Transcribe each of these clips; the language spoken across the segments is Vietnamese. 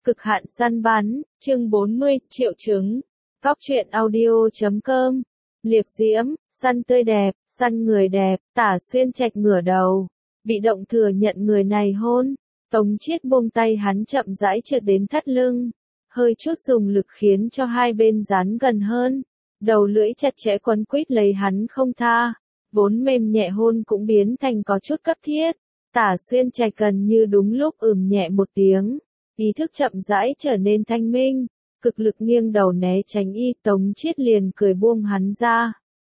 Cực hạn săn bắn, chương 40, triệu chứng. Góc truyện audio.com. Liệp diễm, săn tươi đẹp, săn người đẹp, Tả Xuyên Trạch ngửa đầu. Bị động thừa nhận người này hôn. Tống Chiết buông tay hắn chậm rãi trượt đến thắt lưng. Hơi chút dùng lực khiến cho hai bên dán gần hơn. Đầu lưỡi chặt chẽ quấn quýt lấy hắn không tha. Vốn mềm nhẹ hôn cũng biến thành có chút cấp thiết. Tả Xuyên Trạch gần như đúng lúc nhẹ một tiếng. Ý thức chậm rãi trở nên thanh minh, cực lực nghiêng đầu né tránh y. Tống Chiết liền cười buông hắn ra.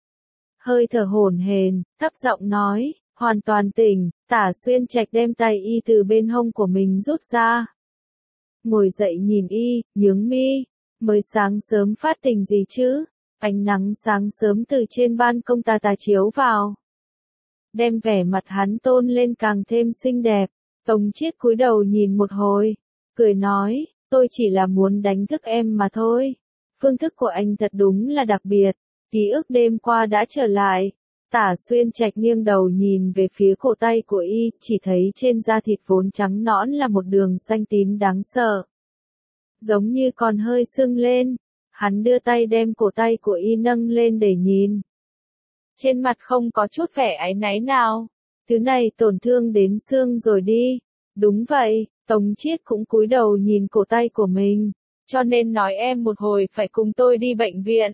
Hơi thở hổn hển, thấp giọng nói, hoàn toàn tỉnh. Tả Xuyên Trạch đem tay y từ bên hông của mình rút ra. Ngồi dậy nhìn y, nhướng mi, mới sáng sớm phát tình gì chứ? Ánh nắng sáng sớm từ trên ban công tà chiếu vào, đem vẻ mặt hắn tôn lên càng thêm xinh đẹp. Tống Chiết cúi đầu nhìn một hồi, cười nói, tôi chỉ là muốn đánh thức em mà thôi. Phương thức của anh thật đúng là đặc biệt, ký ức đêm qua đã trở lại. Tả Xuyên Trạch nghiêng đầu nhìn về phía cổ tay của y, chỉ thấy trên da thịt vốn trắng nõn là một đường xanh tím đáng sợ. Giống như còn hơi sưng lên, hắn đưa tay đem cổ tay của y nâng lên để nhìn. Trên mặt không có chút vẻ áy náy nào. Thứ này tổn thương đến xương rồi đi. Đúng vậy, Tống Chiết cũng cúi đầu nhìn cổ tay của mình. Cho nên nói em một hồi phải cùng tôi đi bệnh viện.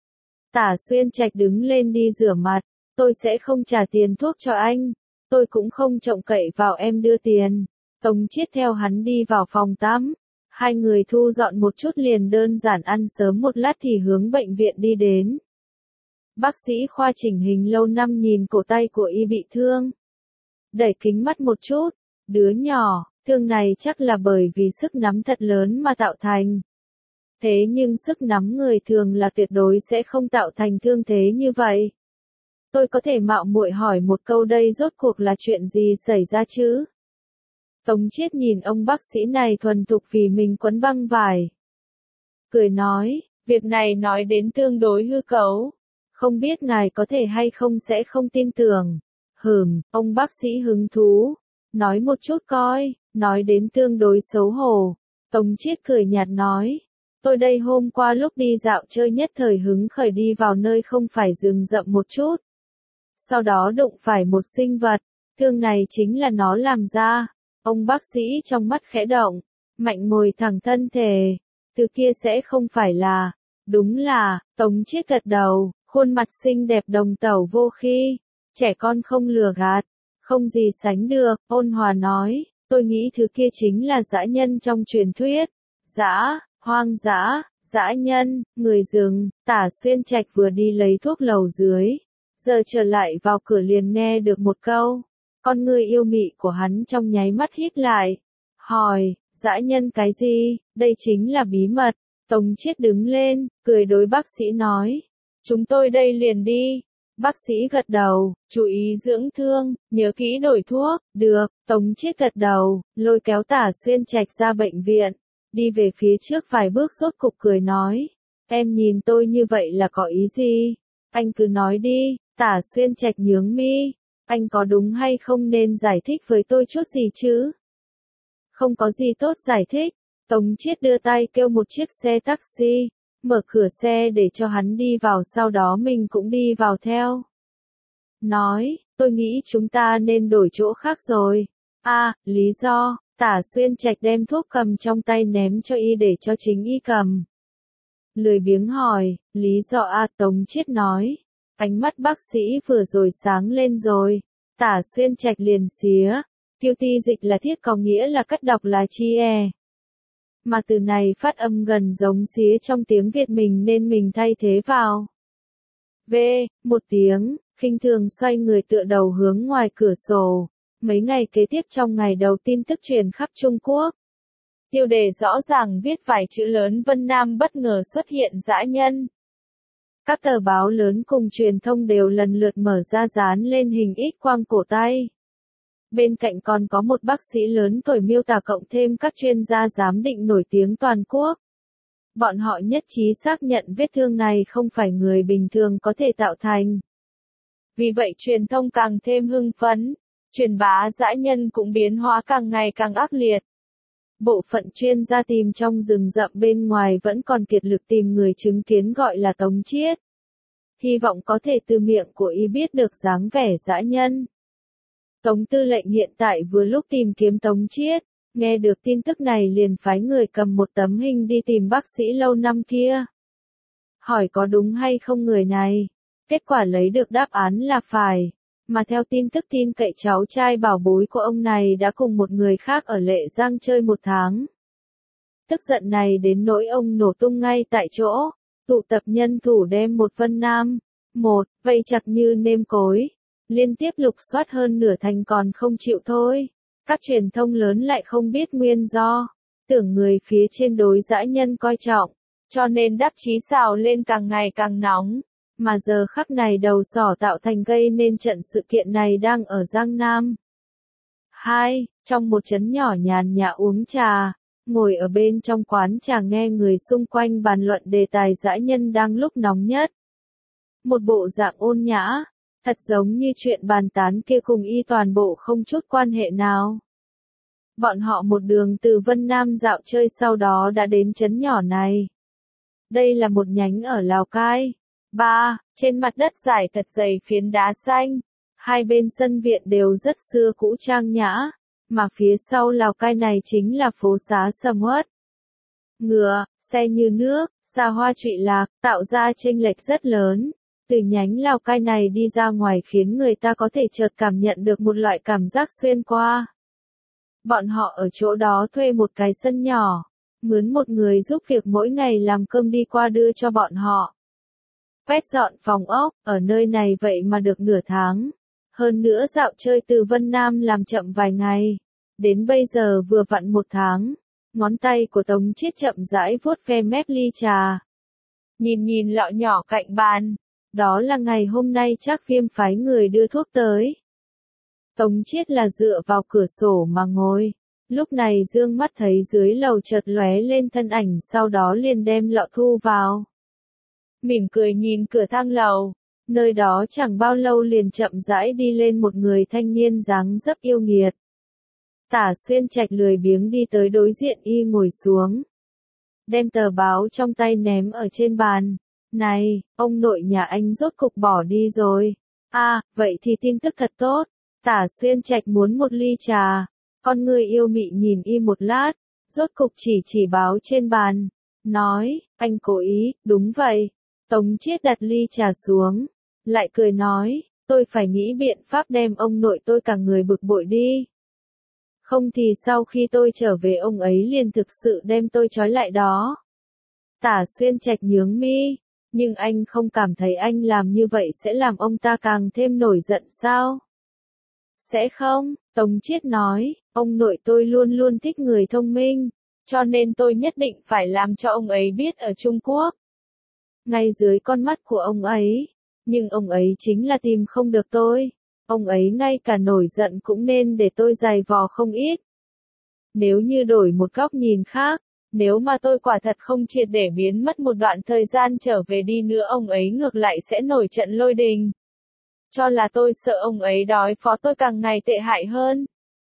Tả Xuyên Trạch đứng lên đi rửa mặt. Tôi sẽ không trả tiền thuốc cho anh. Tôi cũng không trông cậy vào em đưa tiền. Tống Chiết theo hắn đi vào phòng tắm. Hai người thu dọn một chút liền đơn giản ăn sớm một lát thì hướng bệnh viện đi đến. Bác sĩ khoa chỉnh hình lâu năm nhìn cổ tay của y bị thương. Đẩy kính mắt một chút. Đứa nhỏ, thương này chắc là bởi vì sức nắm thật lớn mà tạo thành. Thế nhưng sức nắm người thường là tuyệt đối sẽ không tạo thành thương thế như vậy. Tôi có thể mạo muội hỏi một câu đây rốt cuộc là chuyện gì xảy ra chứ? Tống Chiết nhìn ông bác sĩ này thuần thục vì mình quấn băng vải. Cười nói, việc này nói đến tương đối hư cấu. Không biết ngài có thể hay không sẽ không tin tưởng. Ông bác sĩ hứng thú. Nói một chút coi, nói đến tương đối xấu hổ. Tống Chiết cười nhạt nói. Tôi đây hôm qua lúc đi dạo chơi nhất thời hứng khởi đi vào nơi không phải rừng rậm một chút. Sau đó đụng phải một sinh vật. Thương này chính là nó làm ra. Ông bác sĩ trong mắt khẽ động. Mạnh ngồi thẳng thân thể. Từ kia sẽ không phải là. Đúng là, Tống Chiết gật đầu. Khuôn mặt xinh đẹp đồng tẩu vô khi. Trẻ con không lừa gạt. Không gì sánh được, ôn hòa nói, tôi nghĩ thứ kia chính là dã nhân trong truyền thuyết. Dã, hoang dã, dã nhân, người rừng. Tả Xuyên Trạch vừa đi lấy thuốc lầu dưới. Giờ trở lại vào cửa liền nghe được một câu. Con người yêu mị của hắn trong nháy mắt híp lại. Hỏi, dã nhân cái gì? Đây chính là bí mật. Tống Chiết đứng lên, cười đối bác sĩ nói. Chúng tôi đây liền đi. Bác sĩ gật đầu, chú ý dưỡng thương, nhớ kỹ đổi thuốc, được. Tống Chiết gật đầu, lôi kéo Tả Xuyên Trạch ra bệnh viện. Đi về phía trước vài bước rốt cục cười nói. Em nhìn tôi như vậy là có ý gì? Anh cứ nói đi. Tả Xuyên Trạch nhướng mi. Anh có đúng hay không nên giải thích với tôi chút gì chứ? Không có gì tốt giải thích. Tống Chiết đưa tay kêu một chiếc xe taxi. Mở cửa xe để cho hắn đi vào, sau đó mình cũng đi vào theo. Nói, tôi nghĩ chúng ta nên đổi chỗ khác rồi. Lý do. Tả Xuyên Trạch đem thuốc cầm trong tay ném cho y để cho chính y cầm. Lười biếng hỏi, lý do Tống Chiết nói. Ánh mắt bác sĩ vừa rồi sáng lên rồi. Tả Xuyên Trạch liền xía. Tiêu ti dịch là thiết có nghĩa là cắt đọc là chia. Mà từ này phát âm gần giống xía trong tiếng Việt mình nên mình thay thế vào. Một tiếng, khinh thường xoay người tựa đầu hướng ngoài cửa sổ. Mấy ngày kế tiếp trong ngày đầu tin tức truyền khắp Trung Quốc. Tiêu đề rõ ràng viết vài chữ lớn Vân Nam bất ngờ xuất hiện dã nhân. Các tờ báo lớn cùng truyền thông đều lần lượt mở ra dán lên hình X quang cổ tay. Bên cạnh còn có một bác sĩ lớn tuổi miêu tả cộng thêm các chuyên gia giám định nổi tiếng toàn quốc. Bọn họ nhất trí xác nhận vết thương này không phải người bình thường có thể tạo thành. Vì vậy truyền thông càng thêm hưng phấn, truyền bá dã nhân cũng biến hóa càng ngày càng ác liệt. Bộ phận chuyên gia tìm trong rừng rậm bên ngoài vẫn còn kiệt lực tìm người chứng kiến gọi là Tống Chiết. Hy vọng có thể từ miệng của y biết được dáng vẻ dã nhân. Tống tư lệnh hiện tại vừa lúc tìm kiếm Tống Chiết, nghe được tin tức này liền phái người cầm một tấm hình đi tìm bác sĩ lâu năm kia. Hỏi có đúng hay không người này, kết quả lấy được đáp án là phải, mà theo tin tức tin cậy cháu trai bảo bối của ông này đã cùng một người khác ở Lệ Giang chơi 1 tháng. Tức giận này đến nỗi ông nổ tung ngay tại chỗ, tụ tập nhân thủ đem một Vân Nam, vây chặt như nêm cối, liên tiếp lục soát hơn nửa thành còn không chịu thôi. Các truyền thông lớn lại không biết nguyên do, tưởng người phía trên đối dã nhân coi trọng, cho nên đắc chí xào lên càng ngày càng nóng, mà giờ khắc này đầu sỏ tạo thành gây nên trận sự kiện này đang ở Giang Nam. 2. Trong một trấn nhỏ nhàn nhã uống trà, ngồi ở bên trong quán trà nghe người xung quanh bàn luận đề tài dã nhân đang lúc nóng nhất. Một bộ dạng ôn nhã, thật giống như chuyện bàn tán kia cùng y toàn bộ không chút quan hệ nào. Bọn họ một đường từ Vân Nam dạo chơi sau đó đã đến trấn nhỏ này. Đây là một nhánh ở Lào Cai. 3. Trên mặt đất dài thật dày phiến đá xanh. Hai bên sân viện đều rất xưa cũ trang nhã. Mà phía sau Lào Cai này chính là phố xá sầm uất. Ngựa, xe như nước, xa hoa trụy lạc, tạo ra chênh lệch rất lớn. Từ nhánh Lào Cai này đi ra ngoài khiến người ta có thể chợt cảm nhận được một loại cảm giác xuyên qua. Bọn họ ở chỗ đó thuê một cái sân nhỏ, mướn một người giúp việc mỗi ngày làm cơm đi qua đưa cho bọn họ. Quét dọn phòng ốc, ở nơi này vậy mà được nửa tháng. Hơn nữa dạo chơi từ Vân Nam làm chậm vài ngày. Đến bây giờ vừa vặn 1 tháng. Ngón tay của Tống Chiết chậm rãi vuốt ve mép ly trà. Nhìn lọ nhỏ cạnh bàn. Đó là ngày hôm nay Trác Viêm phái người đưa thuốc tới. Tống Chiết là dựa vào cửa sổ mà ngồi. Lúc này dương mắt thấy dưới lầu chợt lóe lên thân ảnh sau đó liền đem lọ thu vào. Mỉm cười nhìn cửa thang lầu. Nơi đó chẳng bao lâu liền chậm rãi đi lên một người thanh niên dáng dấp yêu nghiệt. Tả Xuyên Trạch lười biếng đi tới đối diện y ngồi xuống. Đem tờ báo trong tay ném ở trên bàn. Này, ông nội nhà anh rốt cục bỏ đi rồi. À, vậy thì tin tức thật tốt. Tả Xuyên Trạch muốn một ly trà. Con người yêu mị nhìn y một lát. Rốt cục chỉ báo trên bàn. Nói, anh cố ý, đúng vậy. Tống Chiết đặt ly trà xuống. Lại cười nói, tôi phải nghĩ biện pháp đem ông nội tôi cả người bực bội đi. Không thì sau khi tôi trở về ông ấy liền thực sự đem tôi trói lại đó. Tả Xuyên Trạch nhướng mi, nhưng anh không cảm thấy anh làm như vậy sẽ làm ông ta càng thêm nổi giận sao? Sẽ không, Tống Chiết nói, ông nội tôi luôn luôn thích người thông minh, cho nên tôi nhất định phải làm cho ông ấy biết ở Trung Quốc. Ngay dưới con mắt của ông ấy, nhưng ông ấy chính là tìm không được tôi. Ông ấy ngay cả nổi giận cũng nên để tôi dày vò không ít. Nếu như đổi một góc nhìn khác, nếu mà tôi quả thật không triệt để biến mất một đoạn thời gian trở về đi nữa ông ấy ngược lại sẽ nổi trận lôi đình. Cho là tôi sợ ông ấy đối phó tôi càng ngày tệ hại hơn.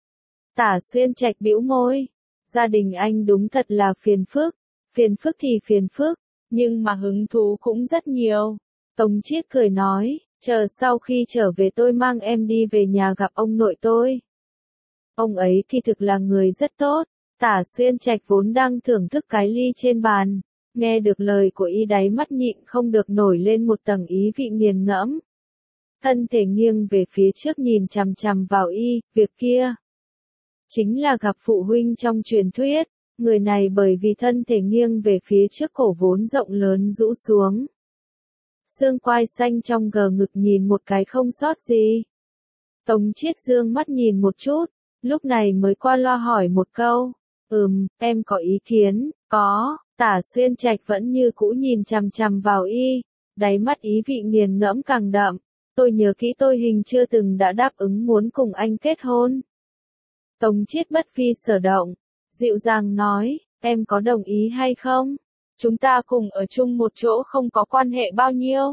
Tả Xuyên Trạch bĩu môi. Gia đình anh đúng thật là phiền phức. Phiền phức thì phiền phức, nhưng mà hứng thú cũng rất nhiều. Tống Chiết cười nói, chờ sau khi trở về tôi mang em đi về nhà gặp ông nội tôi. Ông ấy thì thực là người rất tốt. Tả Xuyên Trạch vốn đang thưởng thức cái ly trên bàn. Nghe được lời của y đáy mắt nhịn không được nổi lên một tầng ý vị nghiền ngẫm. Thân thể nghiêng về phía trước nhìn chằm chằm vào y, việc kia. Chính là gặp phụ huynh trong truyền thuyết. Người này bởi vì thân thể nghiêng về phía trước cổ vốn rộng lớn rũ xuống. Xương quai xanh trong gờ ngực nhìn một cái không sót gì. Tống Chiết dương mắt nhìn một chút, lúc này mới qua loa hỏi một câu. Em có ý kiến, có. Tả Xuyên Trạch vẫn như cũ nhìn chằm chằm vào y, đáy mắt ý vị nghiền ngẫm càng đậm. Tôi nhớ kỹ tôi hình chưa từng đã đáp ứng muốn cùng anh kết hôn. Tống Chiết bất phi sở động, dịu dàng nói, em có đồng ý hay không? Chúng ta cùng ở chung một chỗ không có quan hệ bao nhiêu.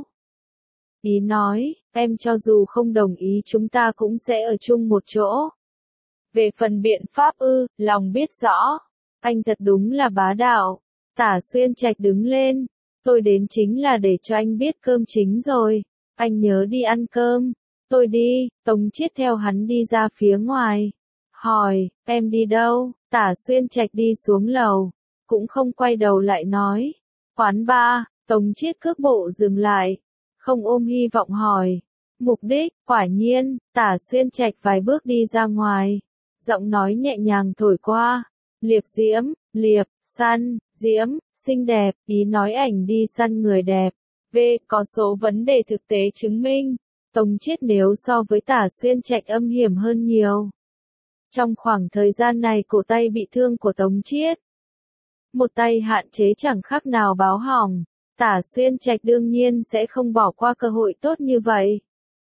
Ý nói, em cho dù không đồng ý chúng ta cũng sẽ ở chung một chỗ. Về phần biện pháp lòng biết rõ. Anh thật đúng là bá đạo. Tả Xuyên Trạch đứng lên. Tôi đến chính là để cho anh biết cơm chính rồi. Anh nhớ đi ăn cơm. Tôi đi. Tống Chiết theo hắn đi ra phía ngoài. Hỏi, em đi đâu? Tả Xuyên Trạch đi xuống lầu. Cũng không quay đầu lại nói. Quán bar. Tống Chiết cước bộ dừng lại. Không ôm hy vọng hỏi. Mục đích, quả nhiên, Tả Xuyên Trạch vài bước đi ra ngoài. Giọng nói nhẹ nhàng thổi qua. Liệp Diễm, Liệp, săn, Diễm, xinh đẹp, ý nói ảnh đi săn người đẹp. V, có số vấn đề thực tế chứng minh. Tống Chiết nếu so với Tả Xuyên Trạch âm hiểm hơn nhiều. Trong khoảng thời gian này cổ tay bị thương của Tống Chiết. Một tay hạn chế chẳng khác nào báo hỏng. Tả Xuyên Trạch đương nhiên sẽ không bỏ qua cơ hội tốt như vậy.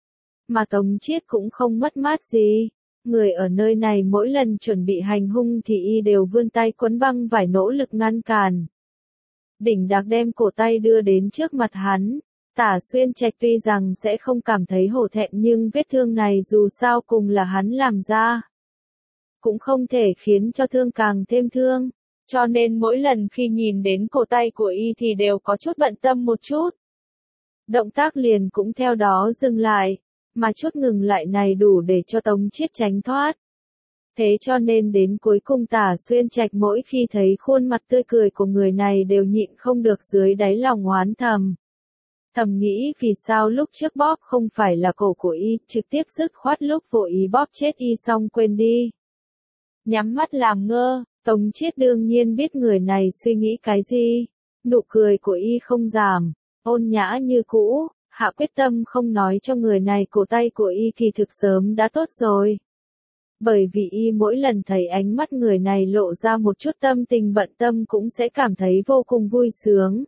Mà Tống Chiết cũng không mất mát gì. Người ở nơi này mỗi lần chuẩn bị hành hung thì y đều vươn tay quấn băng vải nỗ lực ngăn cản. Đỉnh Đạc đem cổ tay đưa đến trước mặt hắn. Tả Xuyên Trạch tuy rằng sẽ không cảm thấy hổ thẹn nhưng vết thương này dù sao cùng là hắn làm ra. Cũng không thể khiến cho thương càng thêm thương. Cho nên mỗi lần khi nhìn đến cổ tay của y thì đều có chút bận tâm một chút. Động tác liền cũng theo đó dừng lại. Mà chút ngừng lại này đủ để cho Tống Chiết tránh thoát. Thế cho nên đến cuối cùng Tả Xuyên Trạch mỗi khi thấy khuôn mặt tươi cười của người này đều nhịn không được dưới đáy lòng oán thầm. Thầm nghĩ vì sao lúc trước bóp không phải là cổ của y, trực tiếp dứt khoát lúc vô ý bóp chết y xong quên đi. Nhắm mắt làm ngơ, Tống Chiết đương nhiên biết người này suy nghĩ cái gì. Nụ cười của y không giảm, ôn nhã như cũ. Hạ quyết tâm không nói cho người này cổ tay của y kỳ thực sớm đã tốt rồi. Bởi vì y mỗi lần thấy ánh mắt người này lộ ra một chút tâm tình bận tâm cũng sẽ cảm thấy vô cùng vui sướng.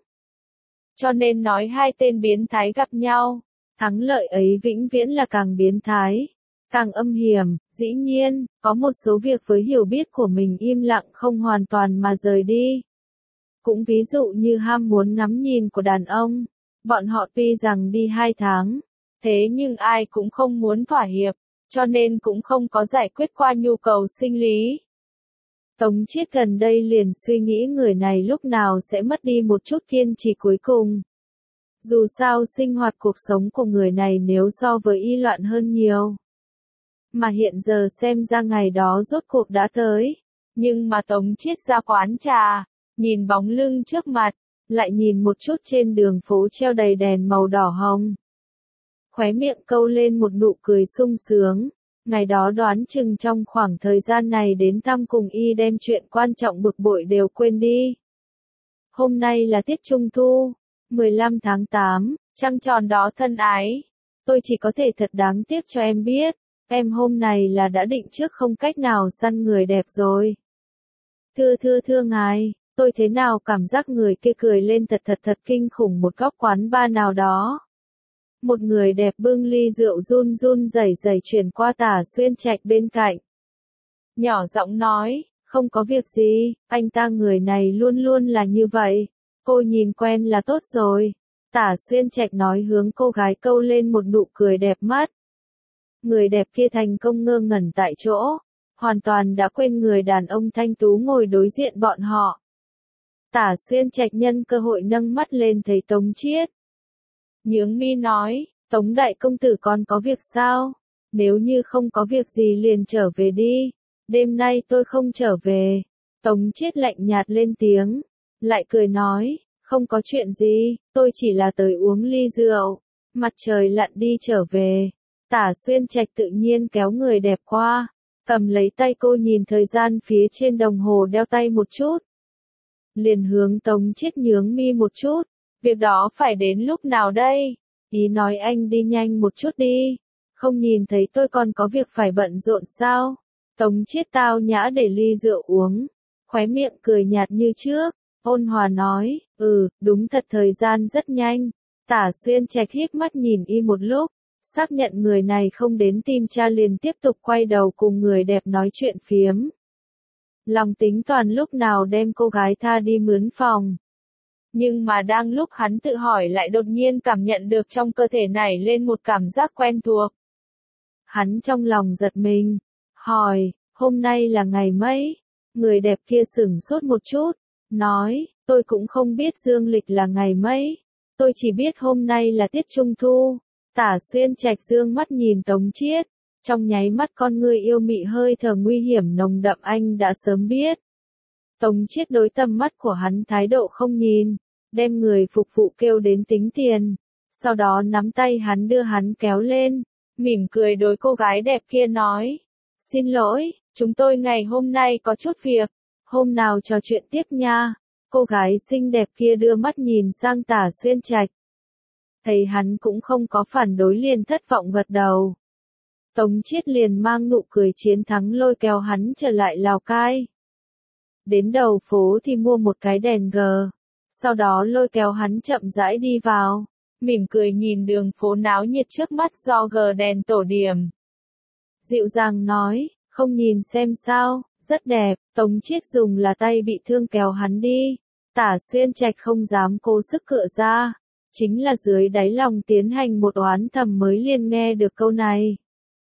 Cho nên nói hai tên biến thái gặp nhau, thắng lợi ấy vĩnh viễn là càng biến thái, càng âm hiểm. Dĩ nhiên, có một số việc với hiểu biết của mình im lặng không hoàn toàn mà rời đi. Cũng ví dụ như ham muốn ngắm nhìn của đàn ông. Bọn họ tuy rằng đi 2 tháng, thế nhưng ai cũng không muốn thỏa hiệp, cho nên cũng không có giải quyết qua nhu cầu sinh lý. Tống Chiết gần đây liền suy nghĩ người này lúc nào sẽ mất đi một chút kiên trì cuối cùng. Dù sao sinh hoạt cuộc sống của người này nếu so với y loạn hơn nhiều. Mà hiện giờ xem ra ngày đó rốt cuộc đã tới. Nhưng mà Tống Chiết ra quán trà, nhìn bóng lưng trước mặt. Lại nhìn một chút trên đường phố treo đầy đèn màu đỏ hồng. Khóe miệng câu lên một nụ cười sung sướng. Ngày đó đoán chừng trong khoảng thời gian này đến thăm cùng y đem chuyện quan trọng bực bội đều quên đi. Hôm nay là tiết Trung Thu, 15 tháng 8, trăng tròn đó thân ái. Tôi chỉ có thể thật đáng tiếc cho em biết, em hôm này là đã định trước không cách nào săn người đẹp rồi. Thưa ngài. Tôi thế nào cảm giác người kia cười lên thật kinh khủng một góc quán bar nào đó. Một người đẹp bưng ly rượu run run rẩy rẩy chuyển qua Tả Xuyên Trạch bên cạnh. Nhỏ giọng nói, không có việc gì, anh ta người này luôn luôn là như vậy. Cô nhìn quen là tốt rồi. Tả Xuyên Trạch nói hướng cô gái câu lên một nụ cười đẹp mắt. Người đẹp kia thành công ngơ ngẩn tại chỗ. Hoàn toàn đã quên người đàn ông thanh tú ngồi đối diện bọn họ. Tả Xuyên Trạch nhân cơ hội nâng mắt lên thấy Tống Chiết. Nhướng mi nói, Tống đại công tử còn có việc sao? Nếu như không có việc gì liền trở về đi. Đêm nay tôi không trở về. Tống Chiết lạnh nhạt lên tiếng. Lại cười nói, không có chuyện gì, tôi chỉ là tới uống ly rượu. Mặt trời lặn đi trở về. Tả Xuyên Trạch tự nhiên kéo người đẹp qua. Cầm lấy tay cô nhìn thời gian phía trên đồng hồ đeo tay một chút. Liền hướng Tống Chiết nhướng mi một chút. Việc đó phải đến lúc nào đây? Ý nói anh đi nhanh một chút đi. Không nhìn thấy tôi còn có việc phải bận rộn sao? Tống Chiết tao nhã để ly rượu uống. Khóe miệng cười nhạt như trước. Ôn hòa nói, đúng thật thời gian rất nhanh. Tả Xuyên Trạch híp mắt nhìn y một lúc. Xác nhận người này không đến tìm cha liền tiếp tục quay đầu cùng người đẹp nói chuyện phiếm. Lòng tính toàn lúc nào đem cô gái tha đi mướn phòng. Nhưng mà đang lúc hắn tự hỏi lại đột nhiên cảm nhận được trong cơ thể nảy lên một cảm giác quen thuộc. Hắn trong lòng giật mình, hỏi, hôm nay là ngày mấy? Người đẹp kia sửng sốt một chút, nói, tôi cũng không biết dương lịch là ngày mấy, tôi chỉ biết hôm nay là tiết trung thu. Tả Xuyên Trạch dương mắt nhìn Tống Chiết, trong nháy mắt con người yêu mị hơi thở nguy hiểm nồng đậm anh đã sớm biết. Tống Chiết đối tầm mắt của hắn thái độ không nhìn, đem người phục vụ kêu đến tính tiền, sau đó nắm tay hắn đưa hắn kéo lên, mỉm cười đối cô gái đẹp kia nói, xin lỗi, chúng tôi ngày hôm nay có chút việc, hôm nào trò chuyện tiếp nha. Cô gái xinh đẹp kia đưa mắt nhìn sang Tả Xuyên Trạch. Thấy hắn cũng không có phản đối liền thất vọng gật đầu. Tống Chiết liền mang nụ cười chiến thắng lôi kéo hắn trở lại Lào Cai. Đến đầu phố thì mua một cái đèn gờ, sau đó lôi kéo hắn chậm rãi đi vào, mỉm cười nhìn đường phố náo nhiệt trước mắt do gờ đèn tổ điểm. Dịu dàng nói, không nhìn xem sao, rất đẹp. Tống Chiết dùng là tay bị thương kéo hắn đi. Tả Xuyên Trạch không dám cố sức cựa ra, chính là dưới đáy lòng tiến hành một oán thầm mới liền nghe được câu này.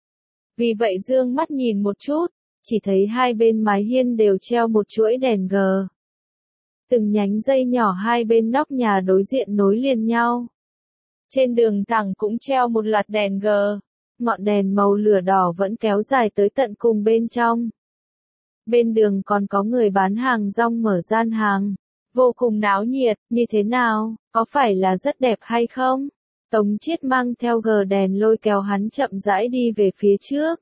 Vì vậy dương mắt nhìn một chút, chỉ thấy hai bên mái hiên đều treo một chuỗi đèn gờ. Từng nhánh dây nhỏ hai bên nóc nhà đối diện nối liền nhau. Trên đường thẳng cũng treo một loạt đèn gờ, ngọn đèn màu lửa đỏ vẫn kéo dài tới tận cùng bên trong. Bên đường còn có người bán hàng rong mở gian hàng, vô cùng náo nhiệt, như thế nào, có phải là rất đẹp hay không? Tống Chiết mang theo gờ đèn lôi kéo hắn chậm rãi đi về phía trước.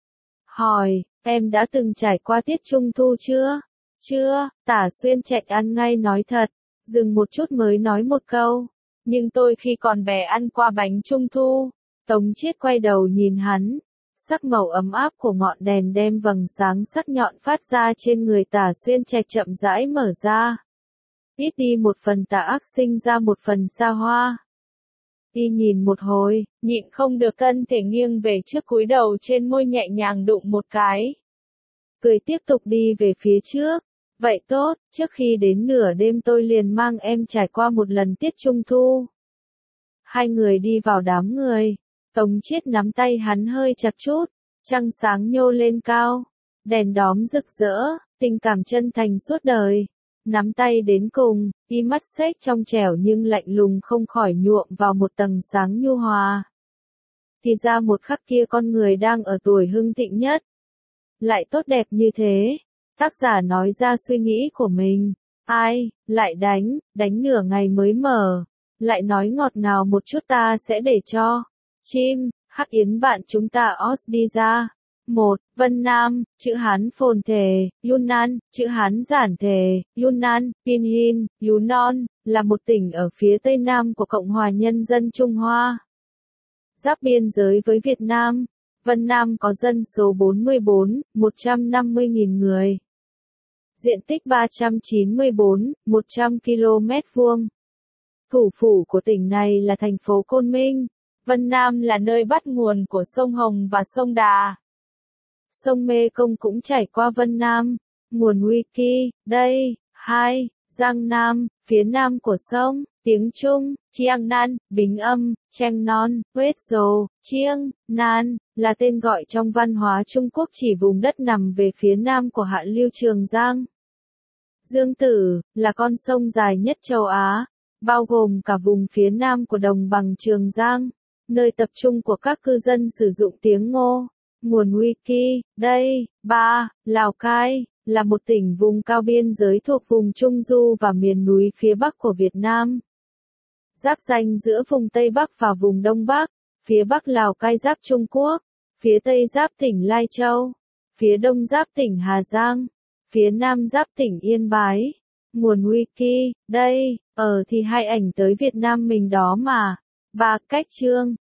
Hỏi, em đã từng trải qua tiết trung thu chưa? Chưa, Tả Xuyên Trạch ăn ngay nói thật, dừng một chút mới nói một câu. Nhưng tôi khi còn bé ăn qua bánh trung thu. Tống Chiết quay đầu nhìn hắn. Sắc màu ấm áp của ngọn đèn đem vầng sáng sắc nhọn phát ra trên người Tả Xuyên Trạch chậm rãi mở ra. Ít đi một phần tà ác sinh ra một phần xa hoa. Y nhìn một hồi, nhịn không được thân thể nghiêng về trước cúi đầu trên môi nhẹ nhàng đụng một cái. Cười tiếp tục đi về phía trước. Vậy tốt, trước khi đến nửa đêm tôi liền mang em trải qua một lần tiết trung thu. Hai người đi vào đám người. Tống Chiết nắm tay hắn hơi chặt chút. Trăng sáng nhô lên cao. Đèn đóm rực rỡ, tình cảm chân thành suốt đời. Nắm tay đến cùng, y mắt xếch trong trẻo nhưng lạnh lùng không khỏi nhuộm vào một tầng sáng nhu hòa. Thì ra một khắc kia con người đang ở tuổi hưng thịnh nhất. Lại tốt đẹp như thế. Tác giả nói ra suy nghĩ của mình. Ai, lại đánh nửa ngày mới mở. Lại nói ngọt ngào một chút ta sẽ để cho. Chim, Hắc Yến bạn chúng ta os đi ra. 1. Vân Nam, chữ Hán phồn thể, Yunnan, chữ Hán giản thể, Yunnan, Pinyin, Yunnan, là một tỉnh ở phía tây nam của Cộng hòa Nhân dân Trung Hoa. Giáp biên giới với Việt Nam, Vân Nam có dân số 150.000 người. Diện tích 100 km vuông. Thủ phủ của tỉnh này là thành phố Côn Minh. Vân Nam là nơi bắt nguồn của sông Hồng và sông Đà. Sông Mê Công cũng chảy qua Vân Nam. Nguồn Wiki, đây. 2. Giang Nam, phía nam của sông, tiếng Trung, Chiang Nan, Bính âm, Cheng Non, Huết Dồ, Chiang, Nan, là tên gọi trong văn hóa Trung Quốc chỉ vùng đất nằm về phía nam của hạ lưu Trường Giang. Dương Tử, là con sông dài nhất châu Á, bao gồm cả vùng phía nam của đồng bằng Trường Giang, nơi tập trung của các cư dân sử dụng tiếng Ngô. Nguồn Wiki, đây. 3. Lào Cai, là một tỉnh vùng cao biên giới thuộc vùng Trung Du và miền núi phía Bắc của Việt Nam. Giáp ranh giữa vùng Tây Bắc và vùng Đông Bắc, phía Bắc Lào Cai giáp Trung Quốc, phía Tây giáp tỉnh Lai Châu, phía Đông giáp tỉnh Hà Giang, phía Nam giáp tỉnh Yên Bái. Nguồn Wiki, đây. Thì hai ảnh tới Việt Nam mình đó mà. 3. Cách chương,